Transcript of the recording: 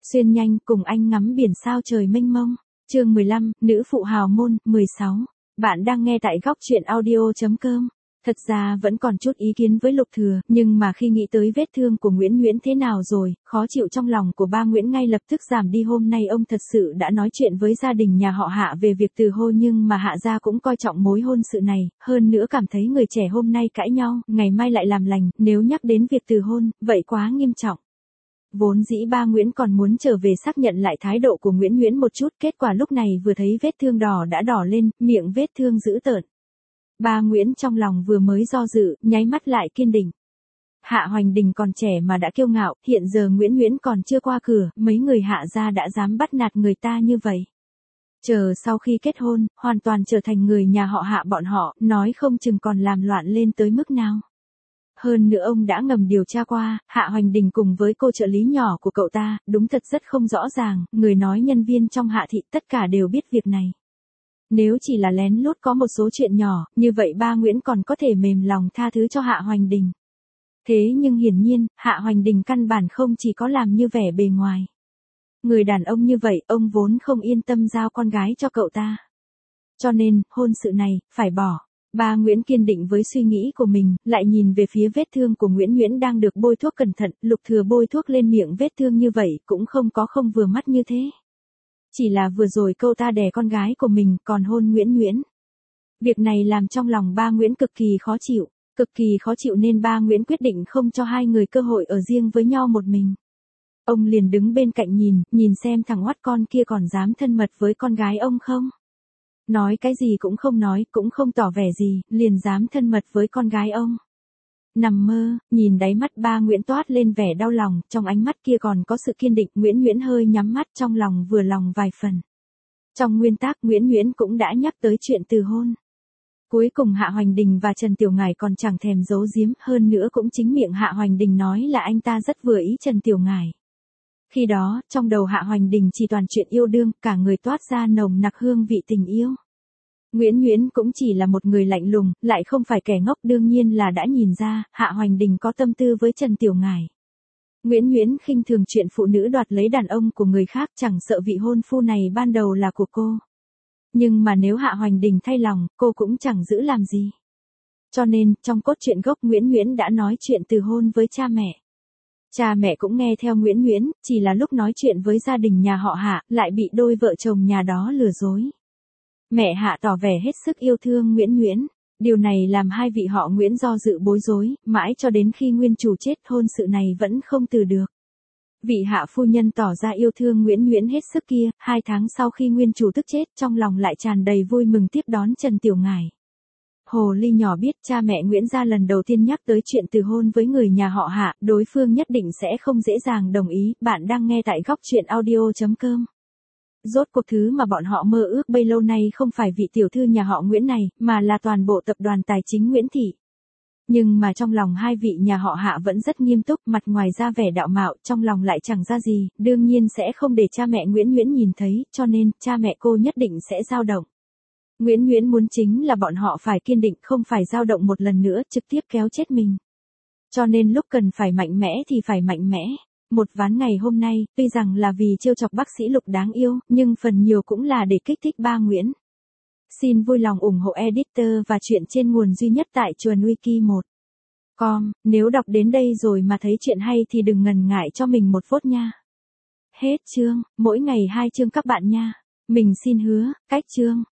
Xuyên nhanh cùng anh ngắm biển sao trời mênh mông. Chương 15, nữ phụ hào môn, 16. Bạn đang nghe tại góc truyện audio.com. Thật ra vẫn còn chút ý kiến với Lục Thừa, nhưng mà khi nghĩ tới vết thương của Nguyễn Nguyễn thế nào rồi, khó chịu trong lòng của ba Nguyễn ngay lập tức giảm đi. Hôm nay ông thật sự đã nói chuyện với gia đình nhà họ Hạ về việc từ hôn, nhưng mà Hạ gia cũng coi trọng mối hôn sự này, hơn nữa cảm thấy người trẻ hôm nay cãi nhau, ngày mai lại làm lành, nếu nhắc đến việc từ hôn, vậy quá nghiêm trọng. Vốn dĩ ba Nguyễn còn muốn trở về xác nhận lại thái độ của Nguyễn Nguyễn một chút, kết quả lúc này vừa thấy vết thương đỏ đã đỏ lên, miệng vết thương dữ tợn. Ba Nguyễn trong lòng vừa mới do dự, nháy mắt lại kiên định. Hạ Hoành Đình còn trẻ mà đã kiêu ngạo, hiện giờ Nguyễn Nguyễn còn chưa qua cửa, mấy người Hạ gia đã dám bắt nạt người ta như vậy. Chờ sau khi kết hôn, hoàn toàn trở thành người nhà họ Hạ bọn họ, nói không chừng còn làm loạn lên tới mức nào. Hơn nữa ông đã ngầm điều tra qua, Hạ Hoành Đình cùng với cô trợ lý nhỏ của cậu ta, đúng thật rất không rõ ràng, người nói nhân viên trong Hạ thị tất cả đều biết việc này. Nếu chỉ là lén lút có một số chuyện nhỏ, như vậy ba Nguyễn còn có thể mềm lòng tha thứ cho Hạ Hoành Đình. Thế nhưng hiển nhiên, Hạ Hoành Đình căn bản không chỉ có làm như vẻ bề ngoài. Người đàn ông như vậy, ông vốn không yên tâm giao con gái cho cậu ta. Cho nên, hôn sự này, phải bỏ. Ba Nguyễn kiên định với suy nghĩ của mình, lại nhìn về phía vết thương của Nguyễn Nguyễn đang được bôi thuốc cẩn thận, Lục Thừa bôi thuốc lên miệng vết thương như vậy, cũng không có không vừa mắt như thế. Chỉ là vừa rồi cậu ta đè con gái của mình, còn hôn Nguyễn Nguyễn. Việc này làm trong lòng ba Nguyễn cực kỳ khó chịu nên ba Nguyễn quyết định không cho hai người cơ hội ở riêng với nhau một mình. Ông liền đứng bên cạnh nhìn xem thằng oắt con kia còn dám thân mật với con gái ông không. Nói cái gì cũng không nói, cũng không tỏ vẻ gì, liền dám thân mật với con gái ông. Nằm mơ, nhìn đáy mắt ba Nguyễn toát lên vẻ đau lòng, trong ánh mắt kia còn có sự kiên định. Nguyễn Nguyễn hơi nhắm mắt, trong lòng vừa lòng vài phần. Trong nguyên tắc Nguyễn Nguyễn cũng đã nhắc tới chuyện từ hôn. Cuối cùng Hạ Hoành Đình và Trần Tiểu Ngải còn chẳng thèm giấu giếm, hơn nữa cũng chính miệng Hạ Hoành Đình nói là anh ta rất vừa ý Trần Tiểu Ngải. Khi đó, trong đầu Hạ Hoành Đình chỉ toàn chuyện yêu đương, cả người toát ra nồng nặc hương vị tình yêu. Nguyễn Nguyễn cũng chỉ là một người lạnh lùng, lại không phải kẻ ngốc, đương nhiên là đã nhìn ra, Hạ Hoành Đình có tâm tư với Trần Tiểu Ngải. Nguyễn Nguyễn khinh thường chuyện phụ nữ đoạt lấy đàn ông của người khác, chẳng sợ vị hôn phu này ban đầu là của cô. Nhưng mà nếu Hạ Hoành Đình thay lòng, cô cũng chẳng giữ làm gì. Cho nên, trong cốt truyện gốc Nguyễn Nguyễn đã nói chuyện từ hôn với cha mẹ. Cha mẹ cũng nghe theo Nguyễn Nguyễn, chỉ là lúc nói chuyện với gia đình nhà họ Hạ, lại bị đôi vợ chồng nhà đó lừa dối. Mẹ Hạ tỏ vẻ hết sức yêu thương Nguyễn Nguyễn. Điều này làm hai vị họ Nguyễn do dự bối rối, mãi cho đến khi nguyên chủ chết hôn sự này vẫn không từ được. Vị Hạ phu nhân tỏ ra yêu thương Nguyễn Nguyễn hết sức kia, 2 tháng sau khi nguyên chủ tức chết, trong lòng lại tràn đầy vui mừng tiếp đón Trần Tiểu Ngải. Hồ ly nhỏ biết cha mẹ Nguyễn gia lần đầu tiên nhắc tới chuyện từ hôn với người nhà họ Hạ, đối phương nhất định sẽ không dễ dàng đồng ý. Bạn đang nghe tại góc truyện audio.com. Rốt cuộc thứ mà bọn họ mơ ước bấy lâu nay không phải vị tiểu thư nhà họ Nguyễn này, mà là toàn bộ tập đoàn tài chính Nguyễn Thị. Nhưng mà trong lòng hai vị nhà họ Hạ vẫn rất nghiêm túc, mặt ngoài ra vẻ đạo mạo, trong lòng lại chẳng ra gì, đương nhiên sẽ không để cha mẹ Nguyễn Nguyễn nhìn thấy, cho nên, cha mẹ cô nhất định sẽ dao động. Nguyễn Nguyễn muốn chính là bọn họ phải kiên định, không phải dao động một lần nữa, trực tiếp kéo chết mình. Cho nên lúc cần phải mạnh mẽ thì phải mạnh mẽ. Một ván ngày hôm nay, tuy rằng là vì trêu chọc bác sĩ Lục đáng yêu, nhưng phần nhiều cũng là để kích thích ba Nguyễn. Xin vui lòng ủng hộ editor và truyện trên nguồn duy nhất tại chuồn wiki 1.com. Nếu đọc đến đây rồi mà thấy chuyện hay thì đừng ngần ngại cho mình một vote nha. Hết chương, mỗi ngày 2 chương các bạn nha. Mình xin hứa, cách chương.